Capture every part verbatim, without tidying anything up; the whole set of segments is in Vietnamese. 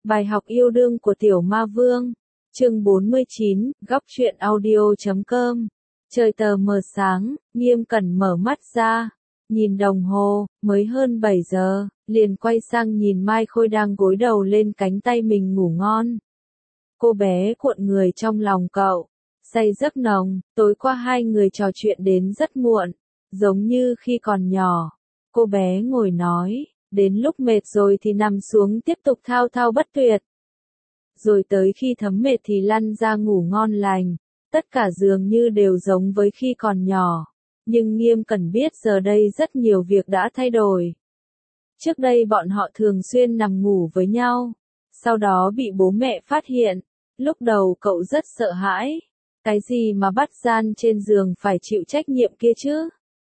Bài học yêu đương của Tiểu Ma Vương. Chương bốn mươi chín, góc truyện audio chấm com. Trời tờ mờ sáng, Nghiêm Cẩn mở mắt ra, nhìn đồng hồ, mới hơn bảy giờ, liền quay sang nhìn Mai Khôi đang gối đầu lên cánh tay mình ngủ ngon. Cô bé cuộn người trong lòng cậu, say giấc nồng, tối qua hai người trò chuyện đến rất muộn, giống như khi còn nhỏ. Cô bé ngồi nói, đến lúc mệt rồi thì nằm xuống tiếp tục thao thao bất tuyệt. Rồi tới khi thấm mệt thì lăn ra ngủ ngon lành, tất cả dường như đều giống với khi còn nhỏ. Nhưng Nghiêm Cẩn biết giờ đây rất nhiều việc đã thay đổi. Trước đây bọn họ thường xuyên nằm ngủ với nhau, sau đó bị bố mẹ phát hiện. Lúc đầu cậu rất sợ hãi, cái gì mà bắt gian trên giường phải chịu trách nhiệm kia chứ?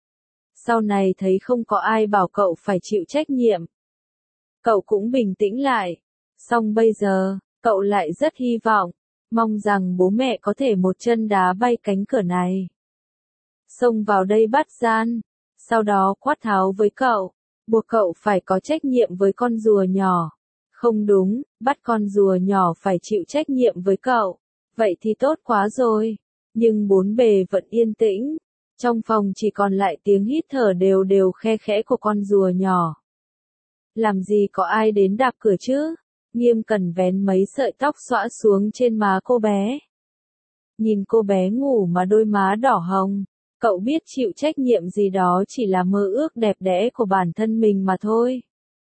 Sau này thấy không có ai bảo cậu phải chịu trách nhiệm, cậu cũng bình tĩnh lại. Song bây giờ, cậu lại rất hy vọng, mong rằng bố mẹ có thể một chân đá bay cánh cửa này, xông vào đây bắt gian, sau đó quát tháo với cậu, buộc cậu phải có trách nhiệm với con rùa nhỏ. Không đúng, bắt con rùa nhỏ phải chịu trách nhiệm với cậu. Vậy thì tốt quá rồi. Nhưng bốn bề vẫn yên tĩnh. Trong phòng chỉ còn lại tiếng hít thở đều đều khe khẽ của con rùa nhỏ. Làm gì có ai đến đạp cửa chứ? Nghiêm Cẩn vén mấy sợi tóc xõa xuống trên má cô bé. Nhìn cô bé ngủ mà đôi má đỏ hồng. Cậu biết chịu trách nhiệm gì đó chỉ là mơ ước đẹp đẽ của bản thân mình mà thôi.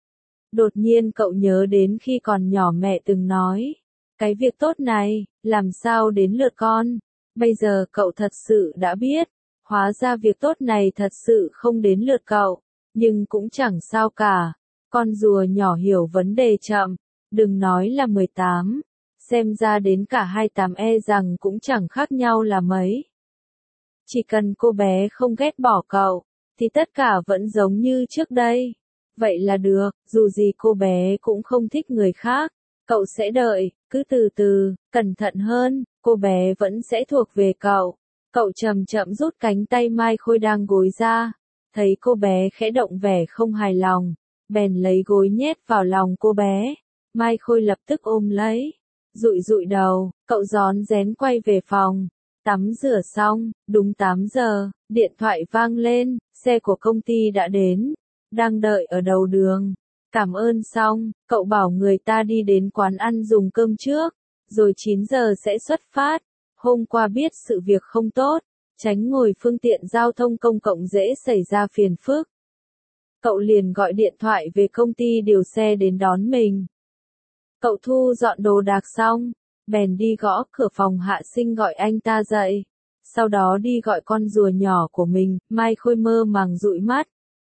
Đột nhiên cậu nhớ đến khi còn nhỏ mẹ từng nói, cái việc tốt này, làm sao đến lượt con. Bây giờ cậu thật sự đã biết, hóa ra việc tốt này thật sự không đến lượt cậu, nhưng cũng chẳng sao cả. Con rùa nhỏ hiểu vấn đề chậm, đừng nói là mười tám, xem ra đến cả hai mươi tám e rằng cũng chẳng khác nhau là mấy. Chỉ cần cô bé không ghét bỏ cậu, thì tất cả vẫn giống như trước đây. Vậy là được, dù gì cô bé cũng không thích người khác, cậu sẽ đợi, cứ từ từ, cẩn thận hơn, cô bé vẫn sẽ thuộc về cậu. Cậu chậm chậm rút cánh tay Mai Khôi đang gối ra, thấy cô bé khẽ động vẻ không hài lòng, bèn lấy gối nhét vào lòng cô bé. Mai Khôi lập tức ôm lấy, dụi dụi đầu, cậu rón rén quay về phòng, tắm rửa xong, đúng tám giờ, điện thoại vang lên, xe của công ty đã đến. Đang đợi ở đầu đường. Cảm ơn xong, cậu bảo người ta đi đến quán ăn dùng cơm trước, rồi chín giờ sẽ xuất phát. Hôm qua biết sự việc không tốt, tránh ngồi phương tiện giao thông công cộng dễ xảy ra phiền phức. Cậu liền gọi điện thoại về công ty điều xe đến đón mình. Cậu thu dọn đồ đạc xong, bèn đi gõ cửa phòng Hạ Sinh gọi anh ta dậy. Sau đó đi gọi con rùa nhỏ của mình. Mai Khôi mơ màng dụi mắt.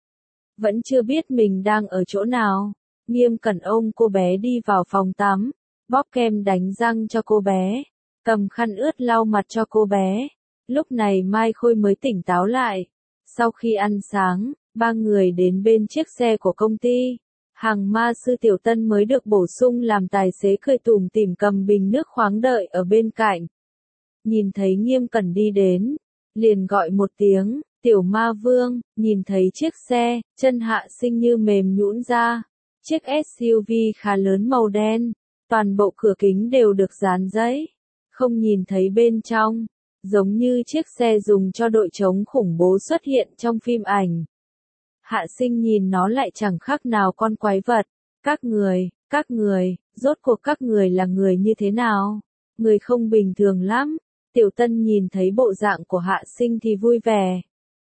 Vẫn chưa biết mình đang ở chỗ nào. Nghiêm Cẩn ôm cô bé đi vào phòng tắm, bóp kem đánh răng cho cô bé, cầm khăn ướt lau mặt cho cô bé. Lúc này Mai Khôi mới tỉnh táo lại. Sau khi ăn sáng, ba người đến bên chiếc xe của công ty. Hàng ma sư Tiểu Tân mới được bổ sung làm tài xế cười tủm tỉm cầm bình nước khoáng đợi ở bên cạnh. Nhìn thấy Nghiêm Cẩn đi đến, liền gọi một tiếng. Tiểu Ma Vương, nhìn thấy chiếc xe, chân Hạ Sinh như mềm nhũn ra. Chiếc ét u vê khá lớn màu đen, toàn bộ cửa kính đều được dán giấy, không nhìn thấy bên trong, giống như chiếc xe dùng cho đội chống khủng bố xuất hiện trong phim ảnh. Hạ Sinh nhìn nó lại chẳng khác nào con quái vật. Các người, các người, rốt cuộc các người là người như thế nào? Người không bình thường lắm. Tiểu Tân nhìn thấy bộ dạng của Hạ Sinh thì vui vẻ.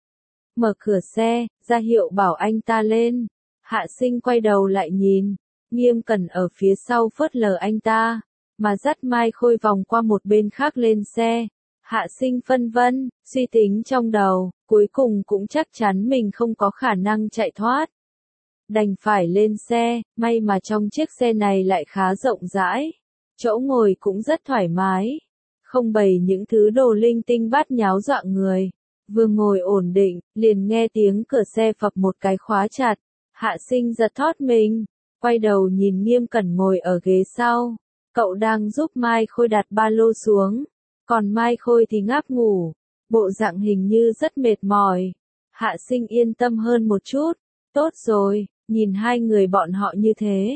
Mở cửa xe, ra hiệu bảo anh ta lên. Hạ Sinh quay đầu lại nhìn. Nghiêm Cẩn ở phía sau phớt lờ anh ta, mà dắt Mai Khôi vòng qua một bên khác lên xe. Hạ Sinh phân vân, suy tính trong đầu, cuối cùng cũng chắc chắn mình không có khả năng chạy thoát. Đành phải lên xe, may mà trong chiếc xe này lại khá rộng rãi. Chỗ ngồi cũng rất thoải mái. Không bày những thứ đồ linh tinh bát nháo dọa người. Vừa ngồi ổn định, liền nghe tiếng cửa xe phập một cái khóa chặt. Hạ Sinh giật thót mình, quay đầu nhìn Nghiêm Cẩn ngồi ở ghế sau. Cậu đang giúp Mai Khôi đặt ba lô xuống, còn Mai Khôi thì ngáp ngủ, bộ dạng hình như rất mệt mỏi. Hạ Sinh yên tâm hơn một chút. Tốt rồi, nhìn hai người bọn họ như thế,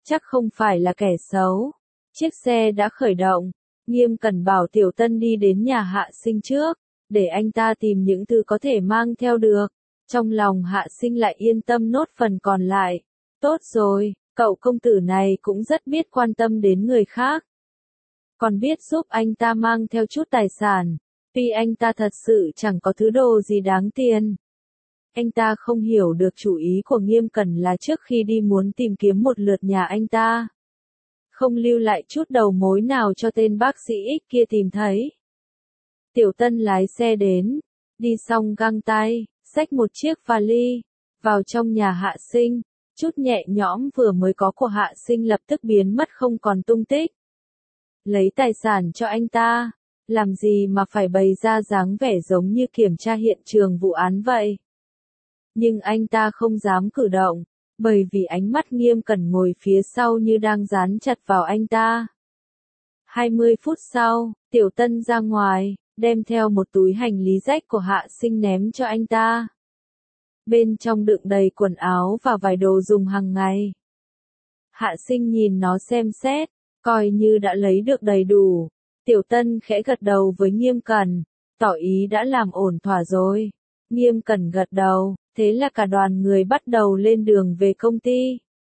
chắc không phải là kẻ xấu. Chiếc xe đã khởi động, Nghiêm Cẩn bảo Tiểu Tân đi đến nhà Hạ Sinh trước, để anh ta tìm những thứ có thể mang theo được. Trong lòng Hạ Sinh lại yên tâm nốt phần còn lại. Tốt rồi, cậu công tử này cũng rất biết quan tâm đến người khác. Còn biết giúp anh ta mang theo chút tài sản, tuy anh ta thật sự chẳng có thứ đồ gì đáng tiền. Anh ta không hiểu được chủ ý của Nghiêm Cẩn là trước khi đi muốn tìm kiếm một lượt nhà anh ta. Không lưu lại chút đầu mối nào cho tên bác sĩ X kia tìm thấy. Tiểu Tân lái xe đến, đi xong găng tay, xách một chiếc vali, vào trong nhà Hạ Sinh, chút nhẹ nhõm vừa mới có của Hạ Sinh lập tức biến mất không còn tung tích. Lấy tài sản cho anh ta, làm gì mà phải bày ra dáng vẻ giống như kiểm tra hiện trường vụ án vậy. Nhưng anh ta không dám cử động, bởi vì ánh mắt Nghiêm Cẩn ngồi phía sau như đang dán chặt vào anh ta. hai mươi phút sau, Tiểu Tân ra ngoài, đem theo một túi hành lý rách của Hạ Sinh ném cho anh ta. Bên trong đựng đầy quần áo và vài đồ dùng hàng ngày. Hạ Sinh nhìn nó xem xét, coi như đã lấy được đầy đủ. Tiểu Tân khẽ gật đầu với Nghiêm Cẩn, tỏ ý đã làm ổn thỏa rồi. Nghiêm Cẩn gật đầu, thế là cả đoàn người bắt đầu lên đường về công ty.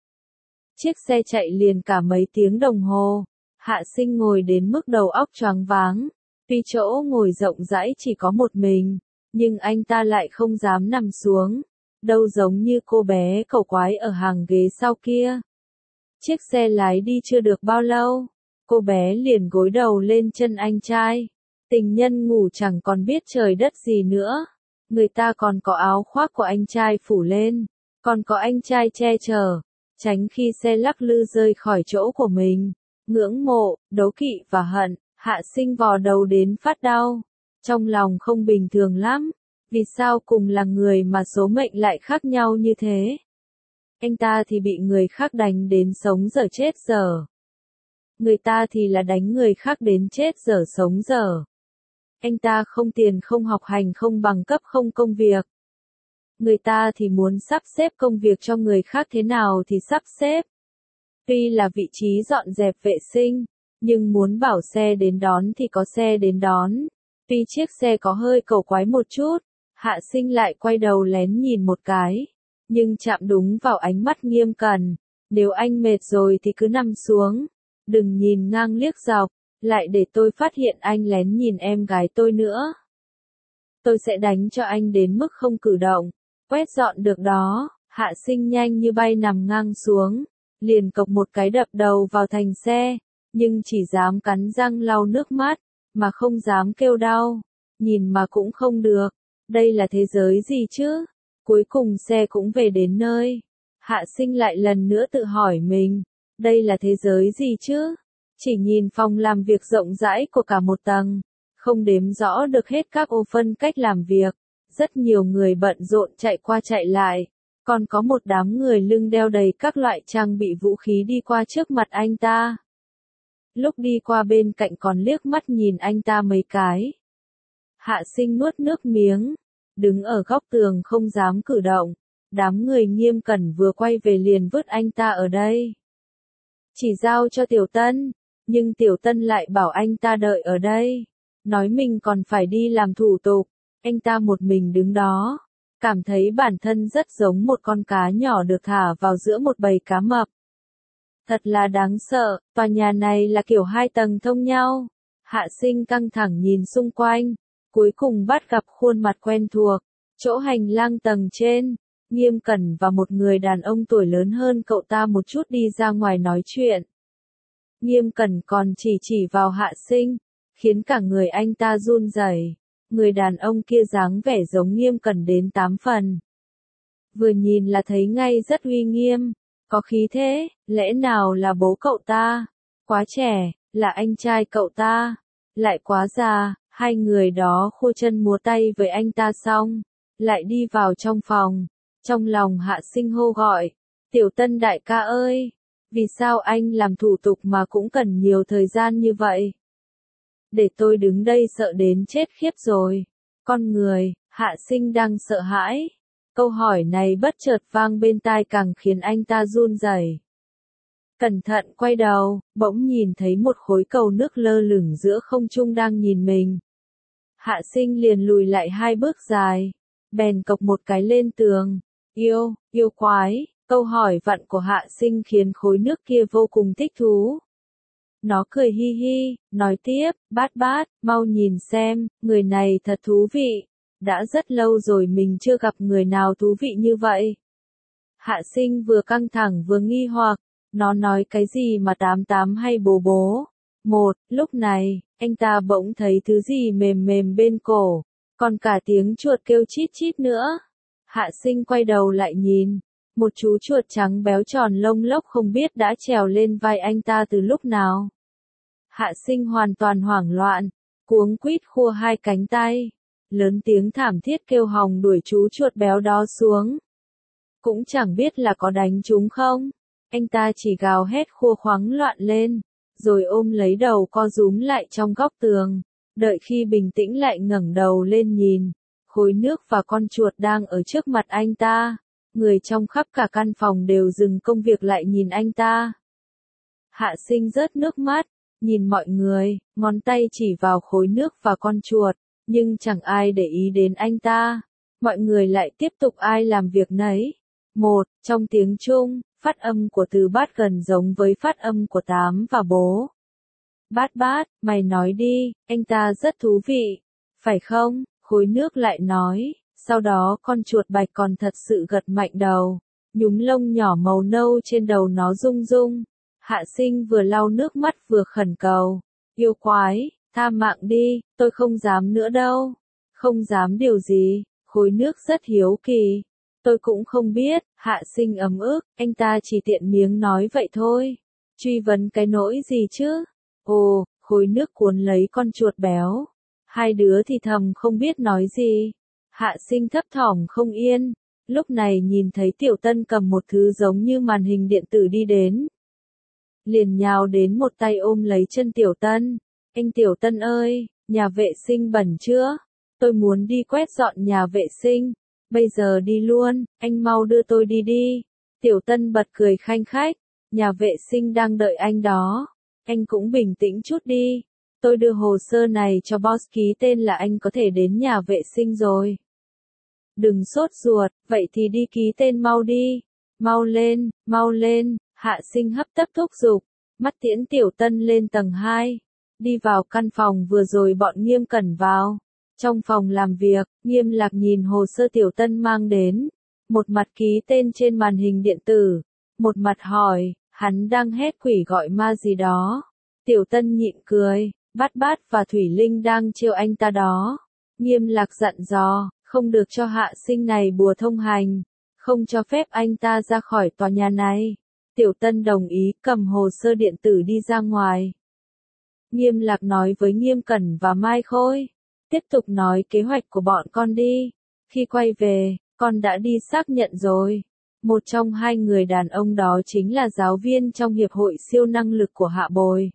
Chiếc xe chạy liền cả mấy tiếng đồng hồ. Hạ Sinh ngồi đến mức đầu óc choáng váng. Tuy chỗ ngồi rộng rãi chỉ có một mình, nhưng anh ta lại không dám nằm xuống, đâu giống như cô bé cẩu quái ở hàng ghế sau kia. Chiếc xe lái đi chưa được bao lâu, cô bé liền gối đầu lên chân anh trai. Tình nhân ngủ chẳng còn biết trời đất gì nữa. Người ta còn có áo khoác của anh trai phủ lên, còn có anh trai che chở, tránh khi xe lắc lư rơi khỏi chỗ của mình. Ngưỡng mộ, đố kỵ và hận, Hạ Sinh vò đầu đến phát đau. Trong lòng không bình thường lắm, vì sao cùng là người mà số mệnh lại khác nhau như thế? Anh ta thì bị người khác đánh đến sống dở chết dở. Người ta thì là đánh người khác đến chết dở sống dở. Anh ta không tiền không học hành không bằng cấp không công việc. Người ta thì muốn sắp xếp công việc cho người khác thế nào thì sắp xếp. Tuy là vị trí dọn dẹp vệ sinh, nhưng muốn bảo xe đến đón thì có xe đến đón. Tuy chiếc xe có hơi cầu quái một chút, Hạ Sinh lại quay đầu lén nhìn một cái, nhưng chạm đúng vào ánh mắt Nghiêm Cẩn. Nếu anh mệt rồi thì cứ nằm xuống, đừng nhìn ngang liếc dọc, lại để tôi phát hiện anh lén nhìn em gái tôi nữa. Tôi sẽ đánh cho anh đến mức không cử động. Quét dọn được đó. Hạ Sinh nhanh như bay nằm ngang xuống, liền cộc một cái đập đầu vào thành xe, nhưng chỉ dám cắn răng lau nước mắt, mà không dám kêu đau. Nhìn mà cũng không được. Đây là thế giới gì chứ? Cuối cùng xe cũng về đến nơi. Hạ Sinh lại lần nữa tự hỏi mình, đây là thế giới gì chứ? Chỉ nhìn phòng làm việc rộng rãi của cả một tầng, không đếm rõ được hết các ô phân cách làm việc. Rất nhiều người bận rộn chạy qua chạy lại, còn có một đám người lưng đeo đầy các loại trang bị vũ khí đi qua trước mặt anh ta. Lúc đi qua bên cạnh còn liếc mắt nhìn anh ta mấy cái. Hạ Sinh nuốt nước miếng, đứng ở góc tường không dám cử động. Đám người Nghiêm Cẩn vừa quay về liền vứt anh ta ở đây. Chỉ giao cho Tiểu Tân, nhưng Tiểu Tân lại bảo anh ta đợi ở đây, nói mình còn phải đi làm thủ tục. Anh ta một mình đứng đó, cảm thấy bản thân rất giống một con cá nhỏ được thả vào giữa một bầy cá mập. Thật là đáng sợ, tòa nhà này là kiểu hai tầng thông nhau. Hạ Sinh căng thẳng nhìn xung quanh, cuối cùng bắt gặp khuôn mặt quen thuộc. Chỗ hành lang tầng trên, Nghiêm Cẩn và một người đàn ông tuổi lớn hơn cậu ta một chút đi ra ngoài nói chuyện. Nghiêm Cẩn còn chỉ chỉ vào Hạ Sinh, khiến cả người anh ta run rẩy. Người đàn ông kia dáng vẻ giống Nghiêm Cẩn đến tám phần. Vừa nhìn là thấy ngay rất uy nghiêm, có khí thế, lẽ nào là bố cậu ta? Quá trẻ, là anh trai cậu ta, lại quá già. Hai người đó khua chân múa tay với anh ta xong, lại đi vào trong phòng. Trong lòng Hạ Sinh hô gọi, Tiểu Tân đại ca ơi, vì sao anh làm thủ tục mà cũng cần nhiều thời gian như vậy? Để tôi đứng đây sợ đến chết khiếp rồi. Con người, Hạ Sinh đang sợ hãi. Câu hỏi này bất chợt vang bên tai càng khiến anh ta run rẩy. Cẩn thận quay đầu, bỗng nhìn thấy một khối cầu nước lơ lửng giữa không trung đang nhìn mình. Hạ Sinh liền lùi lại hai bước dài, bèn cộc một cái lên tường. Yêu, yêu quái, câu hỏi vặn của Hạ Sinh khiến khối nước kia vô cùng thích thú. Nó cười hi hi, nói tiếp, bát bát, mau nhìn xem, người này thật thú vị. Đã rất lâu rồi mình chưa gặp người nào thú vị như vậy. Hạ Sinh vừa căng thẳng vừa nghi hoặc, nó nói cái gì mà tám tám hay bố bố. Một, lúc này, anh ta bỗng thấy thứ gì mềm mềm bên cổ, còn cả tiếng chuột kêu chít chít nữa. Hạ Sinh quay đầu lại nhìn, một chú chuột trắng béo tròn lông lốc không biết đã trèo lên vai anh ta từ lúc nào. Hạ Sinh hoàn toàn hoảng loạn, cuống quýt khua hai cánh tay, lớn tiếng thảm thiết kêu hòng đuổi chú chuột béo đó xuống. Cũng chẳng biết là có đánh chúng không, anh ta chỉ gào hét khua khoắng loạn lên, rồi ôm lấy đầu co rúm lại trong góc tường, đợi khi bình tĩnh lại ngẩng đầu lên nhìn, khối nước và con chuột đang ở trước mặt anh ta, người trong khắp cả căn phòng đều dừng công việc lại nhìn anh ta. Hạ Sinh rớt nước mắt, nhìn mọi người, ngón tay chỉ vào khối nước và con chuột, nhưng chẳng ai để ý đến anh ta, mọi người lại tiếp tục ai làm việc nấy. Một, trong tiếng Trung, phát âm của từ bát gần giống với phát âm của tám và bố. Bát bát, mày nói đi, anh ta rất thú vị, phải không? Khối nước lại nói, sau đó con chuột bạch còn thật sự gật mạnh đầu, nhúm lông nhỏ màu nâu trên đầu nó rung rung. Hạ Sinh vừa lau nước mắt vừa khẩn cầu, yêu quái, tha mạng đi, tôi không dám nữa đâu. Không dám điều gì, khối nước rất hiếu kỳ. Tôi cũng không biết, Hạ Sinh ấm ức, anh ta chỉ tiện miếng nói vậy thôi. Truy vấn cái nỗi gì chứ? Ồ, khối nước cuốn lấy con chuột béo. Hai đứa thì thầm không biết nói gì. Hạ Sinh thấp thỏm không yên. Lúc này nhìn thấy Tiểu Tân cầm một thứ giống như màn hình điện tử đi đến. Liền nhào đến một tay ôm lấy chân Tiểu Tân. Anh Tiểu Tân ơi, nhà vệ sinh bẩn chưa? Tôi muốn đi quét dọn nhà vệ sinh. Bây giờ đi luôn, anh mau đưa tôi đi đi. Tiểu Tân bật cười khanh khách, nhà vệ sinh đang đợi anh đó. Anh cũng bình tĩnh chút đi. Tôi đưa hồ sơ này cho boss ký tên là anh có thể đến nhà vệ sinh rồi. Đừng sốt ruột, vậy thì đi ký tên mau đi. Mau lên, mau lên, Hạ Sinh hấp tấp thúc giục, mắt tiễn Tiểu Tân lên tầng hai. Đi vào căn phòng vừa rồi bọn Nghiêm Cẩn vào. Trong phòng làm việc, Nghiêm Lạc nhìn hồ sơ Tiểu Tân mang đến, một mặt ký tên trên màn hình điện tử, một mặt hỏi, hắn đang hét quỷ gọi ma gì đó. Tiểu Tân nhịn cười, Bát Bát và Thủy Linh đang trêu anh ta đó. Nghiêm Lạc dặn dò, không được cho Hạ Sinh này bùa thông hành, không cho phép anh ta ra khỏi tòa nhà này. Tiểu Tân đồng ý, cầm hồ sơ điện tử đi ra ngoài. Nghiêm Lạc nói với Nghiêm Cẩn và Mai Khôi, tiếp tục nói kế hoạch của bọn con đi. Khi quay về, con đã đi xác nhận rồi. Một trong hai người đàn ông đó chính là giáo viên trong Hiệp hội siêu năng lực của Hạ Bồi.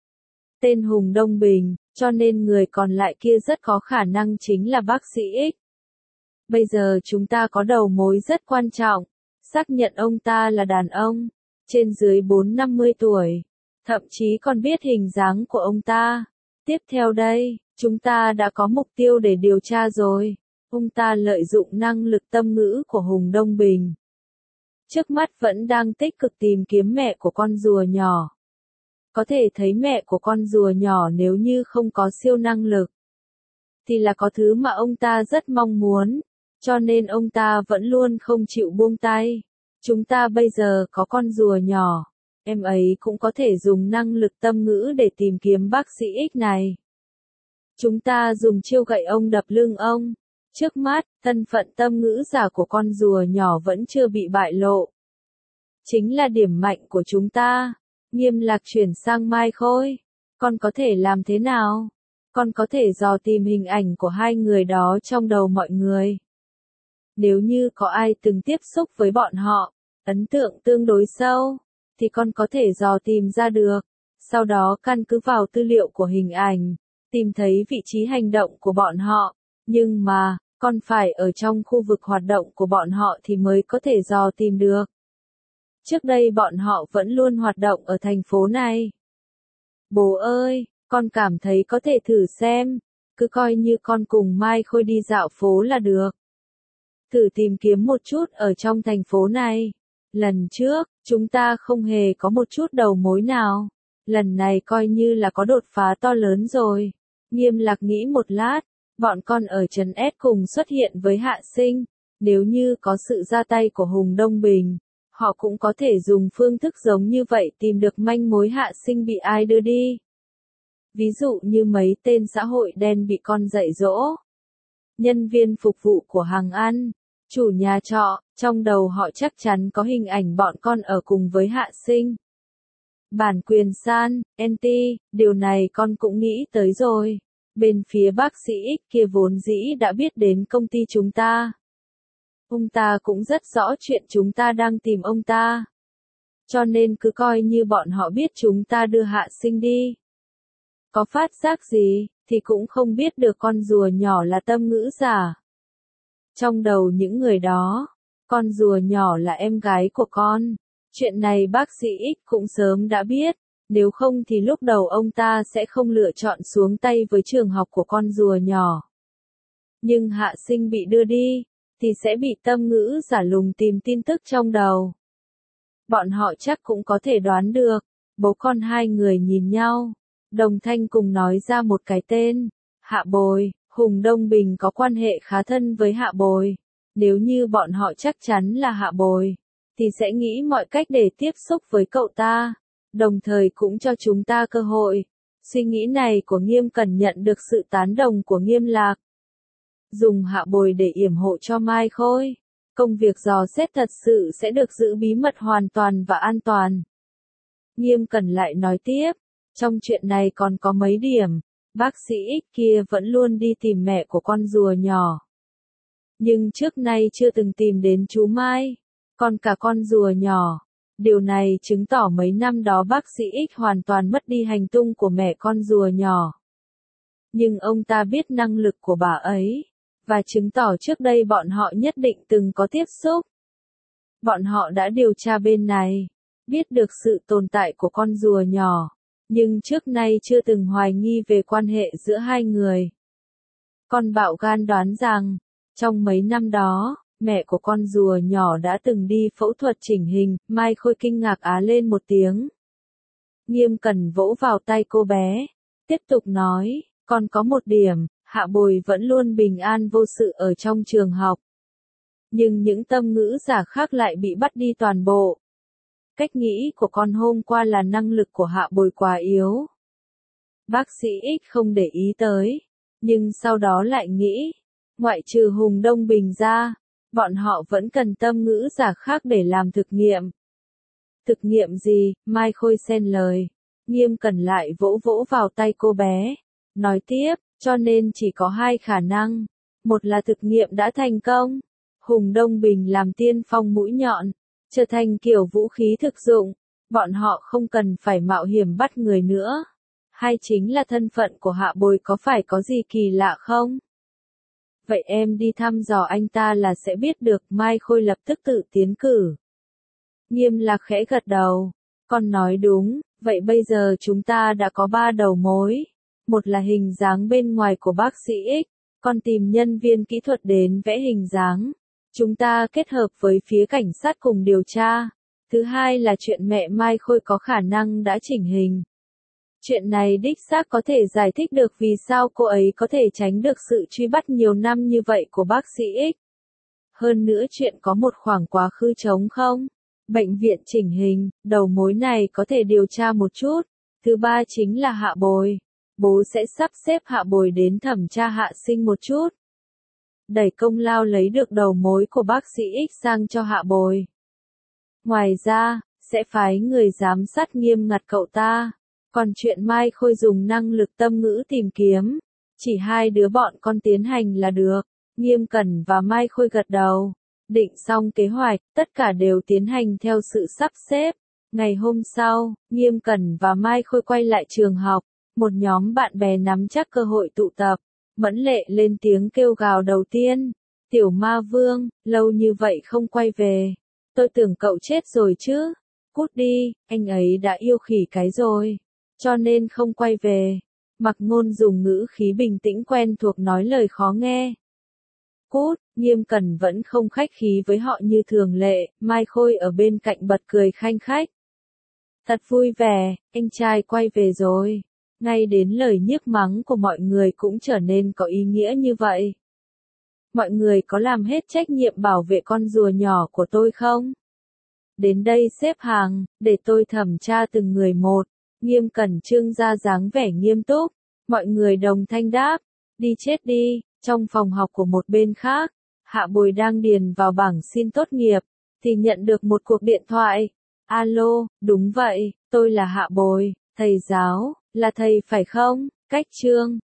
Tên Hùng Đông Bình, cho nên người còn lại kia rất có khả năng chính là bác sĩ X. Bây giờ chúng ta có đầu mối rất quan trọng, xác nhận ông ta là đàn ông, trên dưới bốn năm mươi tuổi, thậm chí còn biết hình dáng của ông ta. Tiếp theo đây, chúng ta đã có mục tiêu để điều tra rồi. Ông ta lợi dụng năng lực tâm ngữ của Hùng Đông Bình. Trước mắt vẫn đang tích cực tìm kiếm mẹ của con rùa nhỏ. Có thể thấy mẹ của con rùa nhỏ nếu như không có siêu năng lực, thì là có thứ mà ông ta rất mong muốn, cho nên ông ta vẫn luôn không chịu buông tay. Chúng ta bây giờ có con rùa nhỏ, em ấy cũng có thể dùng năng lực tâm ngữ để tìm kiếm bác sĩ X này. Chúng ta dùng chiêu gậy ông đập lưng ông. Trước mắt, thân phận tâm ngữ giả của con rùa nhỏ vẫn chưa bị bại lộ. Chính là điểm mạnh của chúng ta. Nghiêm Lạc chuyển sang Mai Khôi. Con có thể làm thế nào? Con có thể dò tìm hình ảnh của hai người đó trong đầu mọi người. Nếu như có ai từng tiếp xúc với bọn họ, ấn tượng tương đối sâu, thì con có thể dò tìm ra được. Sau đó căn cứ vào tư liệu của hình ảnh, tìm thấy vị trí hành động của bọn họ. Nhưng mà, con phải ở trong khu vực hoạt động của bọn họ thì mới có thể dò tìm được. Trước đây bọn họ vẫn luôn hoạt động ở thành phố này. Bố ơi, con cảm thấy có thể thử xem, cứ coi như con cùng Mai Khôi đi dạo phố là được. Thử tìm kiếm một chút ở trong thành phố này. Lần trước, chúng ta không hề có một chút đầu mối nào. Lần này coi như là có đột phá to lớn rồi. Nghiêm Lạc nghĩ một lát, bọn con ở Trấn S cùng xuất hiện với Hạ Sinh. Nếu như có sự ra tay của Hùng Đông Bình, họ cũng có thể dùng phương thức giống như vậy tìm được manh mối Hạ Sinh bị ai đưa đi. Ví dụ như mấy tên xã hội đen bị con dạy dỗ. Nhân viên phục vụ của hàng ăn, chủ nhà trọ, trong đầu họ chắc chắn có hình ảnh bọn con ở cùng với Hạ Sinh. Bản quyền san, en tê, điều này con cũng nghĩ tới rồi. Bên phía bác sĩ X kia vốn dĩ đã biết đến công ty chúng ta. Ông ta cũng rất rõ chuyện chúng ta đang tìm ông ta. Cho nên cứ coi như bọn họ biết chúng ta đưa Hạ Sinh đi. Có phát giác gì, thì cũng không biết được con rùa nhỏ là tâm ngữ giả. Trong đầu những người đó, con rùa nhỏ là em gái của con. Chuyện này bác sĩ X cũng sớm đã biết, nếu không thì lúc đầu ông ta sẽ không lựa chọn xuống tay với trường học của con rùa nhỏ. Nhưng Hạ Sinh bị đưa đi, thì sẽ bị tâm ngữ giả lùng tìm tin tức trong đầu. Bọn họ chắc cũng có thể đoán được, bố con hai người nhìn nhau, đồng thanh cùng nói ra một cái tên, Hạ Bồi. Hùng Đông Bình có quan hệ khá thân với Hạ Bồi. Nếu như bọn họ chắc chắn là Hạ Bồi, thì sẽ nghĩ mọi cách để tiếp xúc với cậu ta, đồng thời cũng cho chúng ta cơ hội. Suy nghĩ này của Nghiêm Cẩn nhận được sự tán đồng của Nghiêm Lạc. Dùng Hạ Bồi để yểm hộ cho Mai Khôi. Công việc dò xét thật sự sẽ được giữ bí mật hoàn toàn và an toàn. Nghiêm Cẩn lại nói tiếp, trong chuyện này còn có mấy điểm. Bác sĩ X kia vẫn luôn đi tìm mẹ của con rùa nhỏ. Nhưng trước nay chưa từng tìm đến chú Mai, còn cả con rùa nhỏ. Điều này chứng tỏ mấy năm đó bác sĩ X hoàn toàn mất đi hành tung của mẹ con rùa nhỏ. Nhưng ông ta biết năng lực của bà ấy, và chứng tỏ trước đây bọn họ nhất định từng có tiếp xúc. Bọn họ đã điều tra bên này, biết được sự tồn tại của con rùa nhỏ. Nhưng trước nay chưa từng hoài nghi về quan hệ giữa hai người. Con bạo gan đoán rằng, trong mấy năm đó, mẹ của con rùa nhỏ đã từng đi phẫu thuật chỉnh hình. Mai Khôi kinh ngạc á lên một tiếng. Nghiêm Cẩn vỗ vào tay cô bé, tiếp tục nói, còn có một điểm, Hạ Bồi vẫn luôn bình an vô sự ở trong trường học. Nhưng những tâm ngữ giả khác lại bị bắt đi toàn bộ. Cách nghĩ của con hôm qua là năng lực của Hạ Bồi quá yếu. Bác sĩ X không để ý tới, nhưng sau đó lại nghĩ, ngoại trừ Hùng Đông Bình ra, bọn họ vẫn cần tâm ngữ giả khác để làm thực nghiệm. Thực nghiệm gì? Mai Khôi xen lời. Nghiêm Cẩn lại vỗ vỗ vào tay cô bé, nói tiếp, cho nên chỉ có hai khả năng. Một là thực nghiệm đã thành công, Hùng Đông Bình làm tiên phong mũi nhọn, trở thành kiểu vũ khí thực dụng, bọn họ không cần phải mạo hiểm bắt người nữa. Hai chính là thân phận của Hạ Bồi có phải có gì kỳ lạ không? Vậy em đi thăm dò anh ta là sẽ biết được. Mai Khôi lập tức tự tiến cử. Nghiêm Lạc khẽ gật đầu. Con nói đúng, vậy bây giờ chúng ta đã có ba đầu mối. Một là hình dáng bên ngoài của bác sĩ X, con tìm nhân viên kỹ thuật đến vẽ hình dáng. Chúng ta kết hợp với phía cảnh sát cùng điều tra. Thứ hai là chuyện mẹ Mai Khôi có khả năng đã chỉnh hình. Chuyện này đích xác có thể giải thích được vì sao cô ấy có thể tránh được sự truy bắt nhiều năm như vậy của bác sĩ X. Hơn nữa chuyện có một khoảng quá khứ trống không? Bệnh viện chỉnh hình, đầu mối này có thể điều tra một chút. Thứ ba chính là Hạ Bồi. Bố sẽ sắp xếp Hạ Bồi đến thẩm tra Hạ Sinh một chút. Đẩy công lao lấy được đầu mối của bác sĩ X sang cho Hạ Bồi. Ngoài ra, sẽ phái người giám sát nghiêm ngặt cậu ta. Còn chuyện Mai Khôi dùng năng lực tâm ngữ tìm kiếm, chỉ hai đứa bọn con tiến hành là được. Nghiêm Cẩn và Mai Khôi gật đầu. Định xong kế hoạch, tất cả đều tiến hành theo sự sắp xếp. Ngày hôm sau, Nghiêm Cẩn và Mai Khôi quay lại trường học. Một nhóm bạn bè nắm chắc cơ hội tụ tập. Mẫn Lệ lên tiếng kêu gào đầu tiên. Tiểu Ma Vương, lâu như vậy không quay về. Tôi tưởng cậu chết rồi chứ. Cút đi, anh ấy đã yêu khỉ cái rồi. Cho nên không quay về. Mặc Ngôn dùng ngữ khí bình tĩnh quen thuộc nói lời khó nghe. Cút, Nghiêm Cẩn vẫn không khách khí với họ như thường lệ, Mai Khôi ở bên cạnh bật cười khanh khách. Thật vui vẻ, anh trai quay về rồi. Ngay đến lời nhiếc mắng của mọi người cũng trở nên có ý nghĩa như vậy. Mọi người có làm hết trách nhiệm bảo vệ con rùa nhỏ của tôi không? Đến đây xếp hàng, để tôi thẩm tra từng người một. Nghiêm Cẩn trưng ra dáng vẻ nghiêm túc. Mọi người đồng thanh đáp. Đi chết đi. Trong phòng học của một bên khác, Hạ Bồi đang điền vào bảng xin tốt nghiệp, thì nhận được một cuộc điện thoại. Alo, đúng vậy, tôi là Hạ Bồi, thầy giáo, là thầy phải không? Cách Trương,